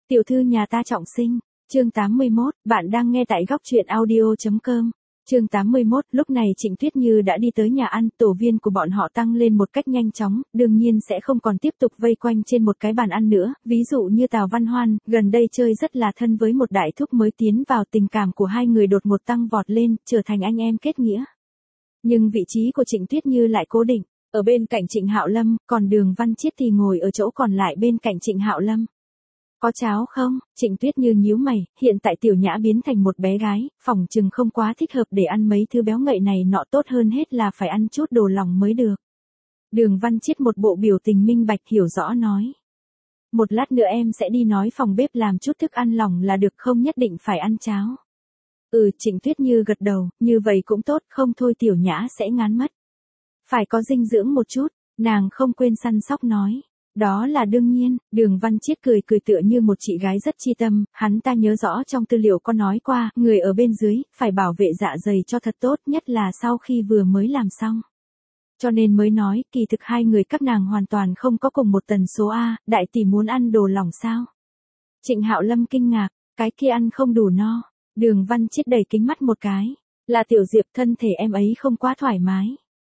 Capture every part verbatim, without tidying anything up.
Tiểu thư nhà ta trọng sinh, chương tám mươi mốt, bạn đang nghe tại góc truyện audio.com. Chương tám mươi mốt, lúc này Trịnh Tuyết Như đã đi tới nhà ăn, tổ viên của bọn họ tăng lên một cách nhanh chóng, đương nhiên sẽ không còn tiếp tục vây quanh trên một cái bàn ăn nữa, ví dụ như Tào Văn Hoan, gần đây chơi rất là thân với một đại thúc mới tiến vào, tình cảm của hai người đột ngột tăng vọt lên, trở thành anh em kết nghĩa. Nhưng vị trí của Trịnh Tuyết Như lại cố định, ở bên cạnh Trịnh Hạo Lâm, còn Đường Văn Chiết thì ngồi ở chỗ còn lại bên cạnh Trịnh Hạo Lâm. Có cháo không? Trịnh Tuyết Như nhíu mày, hiện tại Tiểu Nhã biến thành một bé gái, phỏng chừng không quá thích hợp để ăn mấy thứ béo ngậy này nọ, tốt hơn hết là phải ăn chút đồ lòng mới được. Đường Văn Chiết một bộ biểu tình minh bạch hiểu rõ nói. Một lát nữa em sẽ đi nói phòng bếp làm chút thức ăn lòng là được, không nhất định phải ăn cháo. Ừ, Trịnh Tuyết Như gật đầu, như vậy cũng tốt, không thôi Tiểu Nhã sẽ ngán mất. Phải có dinh dưỡng một chút, nàng không quên săn sóc nói. Đó là đương nhiên, Đường Văn Chiết cười cười tựa như một chị gái rất chi tâm, hắn ta nhớ rõ trong tư liệu có nói qua, người ở bên dưới, phải bảo vệ dạ dày cho thật tốt, nhất là sau khi vừa mới làm xong. Cho nên mới nói, kỳ thực hai người các nàng hoàn toàn không có cùng một tần số A, đại tỷ muốn ăn đồ lỏng sao? Trịnh Hạo Lâm kinh ngạc, cái kia ăn không đủ no. Đường Văn Chiết đầy kính mắt một cái, là Tiểu Diệp, thân thể em ấy không quá thoải mái.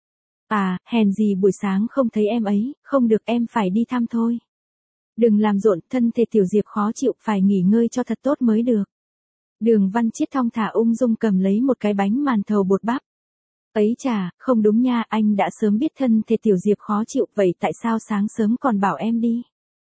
À, hèn gì buổi sáng không thấy em ấy, không được em phải đi thăm thôi. Đừng làm rộn, thân thể Tiểu Diệp khó chịu, phải nghỉ ngơi cho thật tốt mới được. Đường Văn Chiết thong thả ung dung cầm lấy một cái bánh màn thầu bột bắp. Ấy chà, không đúng nha, anh đã sớm biết thân thể Tiểu Diệp khó chịu, vậy tại sao sáng sớm còn bảo em đi?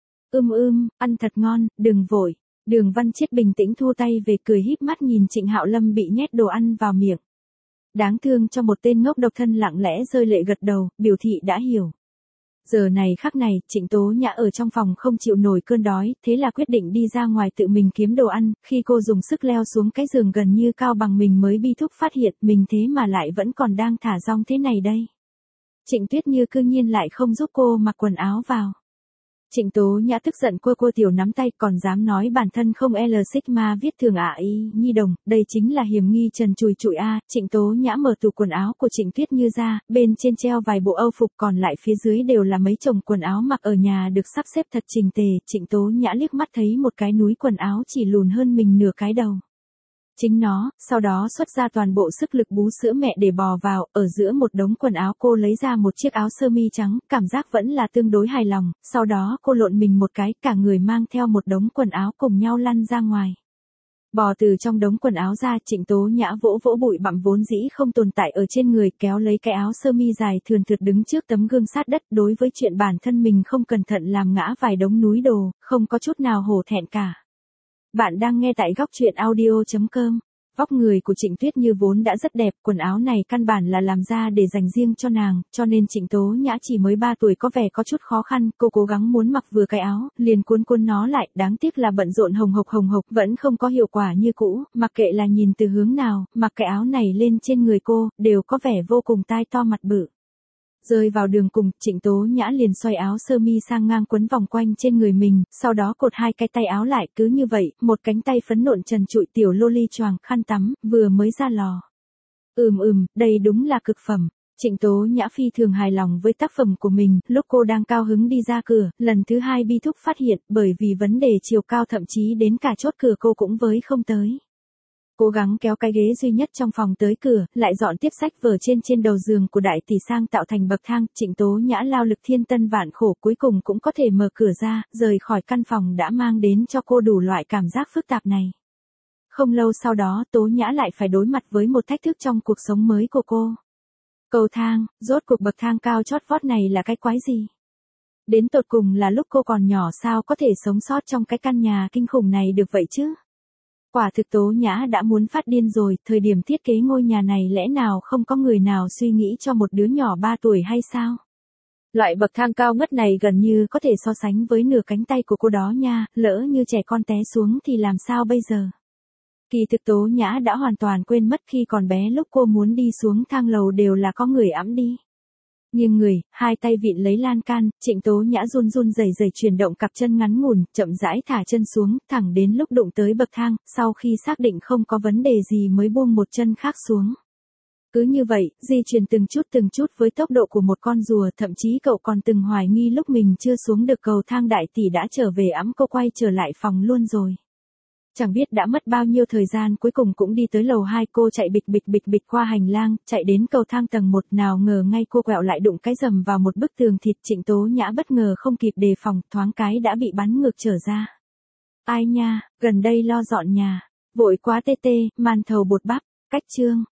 Ưm ưm, ăn thật ngon, đừng vội. Đường Văn Chiết bình tĩnh thu tay về, cười híp mắt nhìn Trịnh Hạo Lâm bị nhét đồ ăn vào miệng. Đáng thương cho một tên ngốc độc thân, lặng lẽ rơi lệ gật đầu, biểu thị đã hiểu. Giờ này khắc này, Trịnh Tố Nhã ở trong phòng không chịu nổi cơn đói, thế là quyết định đi ra ngoài tự mình kiếm đồ ăn, khi cô dùng sức leo xuống cái giường gần như cao bằng mình mới bi thúc phát hiện mình thế mà lại vẫn còn đang thả rong thế này đây. Trịnh Tuyết Như cư nhiên lại không giúp cô mặc quần áo vào. Trịnh Tố Nhã tức giận cua cua tiểu nắm tay, còn dám nói bản thân không L Sigma viết thường ạ y nhi đồng, đây chính là hiểm nghi trần chùi trụi a. Trịnh Tố Nhã mở tủ quần áo của Trịnh Tuyết Như ra, bên trên treo vài bộ âu phục, còn lại phía dưới đều là mấy chồng quần áo mặc ở nhà được sắp xếp thật chỉnh tề. Trịnh Tố Nhã liếc mắt thấy một cái núi quần áo chỉ lùn hơn mình nửa cái đầu. Chính nó, sau đó xuất ra toàn bộ sức lực bú sữa mẹ để bò vào, ở giữa một đống quần áo cô lấy ra một chiếc áo sơ mi trắng, cảm giác vẫn là tương đối hài lòng, sau đó cô lộn mình một cái, cả người mang theo một đống quần áo cùng nhau lăn ra ngoài. Bò từ trong đống quần áo ra, Trịnh Tố Nhã vỗ vỗ bụi bặm vốn dĩ không tồn tại ở trên người, kéo lấy cái áo sơ mi dài thườn thượt đứng trước tấm gương sát đất, đối với chuyện bản thân mình không cẩn thận làm ngã vài đống núi đồ, không có chút nào hổ thẹn cả. Bạn đang nghe tại góc truyện audio.com. Vóc người của Trịnh Tuyết Như vốn đã rất đẹp, quần áo này căn bản là làm ra để dành riêng cho nàng, cho nên Trịnh Tố Nhã chỉ mới ba tuổi có vẻ có chút khó khăn, cô cố gắng muốn mặc vừa cái áo, liền cuốn cuốn nó lại, đáng tiếc là bận rộn hồng hộc hồng hộc vẫn không có hiệu quả như cũ, mặc kệ là nhìn từ hướng nào, mặc cái áo này lên trên người cô, đều có vẻ vô cùng tai to mặt bự. Rơi vào đường cùng, Trịnh Tố Nhã liền xoay áo sơ mi sang ngang quấn vòng quanh trên người mình, sau đó cột hai cái tay áo lại, cứ như vậy, một cánh tay phấn nộn trần trụi tiểu loli choàng khăn tắm, vừa mới ra lò. Ừm ừm, đây đúng là cực phẩm. Trịnh Tố Nhã phi thường hài lòng với tác phẩm của mình, lúc cô đang cao hứng đi ra cửa, lần thứ hai bi thúc phát hiện, bởi vì vấn đề chiều cao thậm chí đến cả chốt cửa cô cũng với không tới. Cố gắng kéo cái ghế duy nhất trong phòng tới cửa, lại dọn tiếp sách vở trên trên đầu giường của đại tỷ sang tạo thành bậc thang, Trịnh Tố Nhã lao lực thiên tân vạn khổ cuối cùng cũng có thể mở cửa ra, rời khỏi căn phòng đã mang đến cho cô đủ loại cảm giác phức tạp này. Không lâu sau đó, Tố Nhã lại phải đối mặt với một thách thức trong cuộc sống mới của cô. Cầu thang, rốt cuộc bậc thang cao chót vót này là cái quái gì? Đến tột cùng là lúc cô còn nhỏ sao có thể sống sót trong cái căn nhà kinh khủng này được vậy chứ? Quả thực Tố Nhã đã muốn phát điên rồi, thời điểm thiết kế ngôi nhà này lẽ nào không có người nào suy nghĩ cho một đứa nhỏ ba tuổi hay sao? Loại bậc thang cao ngất này gần như có thể so sánh với nửa cánh tay của cô đó nha, lỡ như trẻ con té xuống thì làm sao bây giờ? Kỳ thực Tố Nhã đã hoàn toàn quên mất khi còn bé lúc cô muốn đi xuống thang lầu đều là có người ẵm đi. Nghiêng người, hai tay vịn lấy lan can, Trịnh Tố Nhã run run rẩy rẩy chuyển động cặp chân ngắn ngủn, chậm rãi thả chân xuống, thẳng đến lúc đụng tới bậc thang, sau khi xác định không có vấn đề gì mới buông một chân khác xuống. Cứ như vậy, di chuyển từng chút từng chút với tốc độ của một con rùa, thậm chí cậu còn từng hoài nghi lúc mình chưa xuống được cầu thang đại tỷ đã trở về ẵm cô quay trở lại phòng luôn rồi. Chẳng biết đã mất bao nhiêu thời gian, cuối cùng cũng đi tới lầu hai, cô chạy bịch bịch bịch bịch qua hành lang, chạy đến cầu thang tầng một, nào ngờ ngay cô quẹo lại đụng cái rầm vào một bức tường thịt. Trịnh Tố Nhã bất ngờ không kịp đề phòng, thoáng cái đã bị bắn ngược trở ra. Ai nha, gần đây lo dọn nhà, vội quá tê tê, màn thầu bột bắp, cách chương.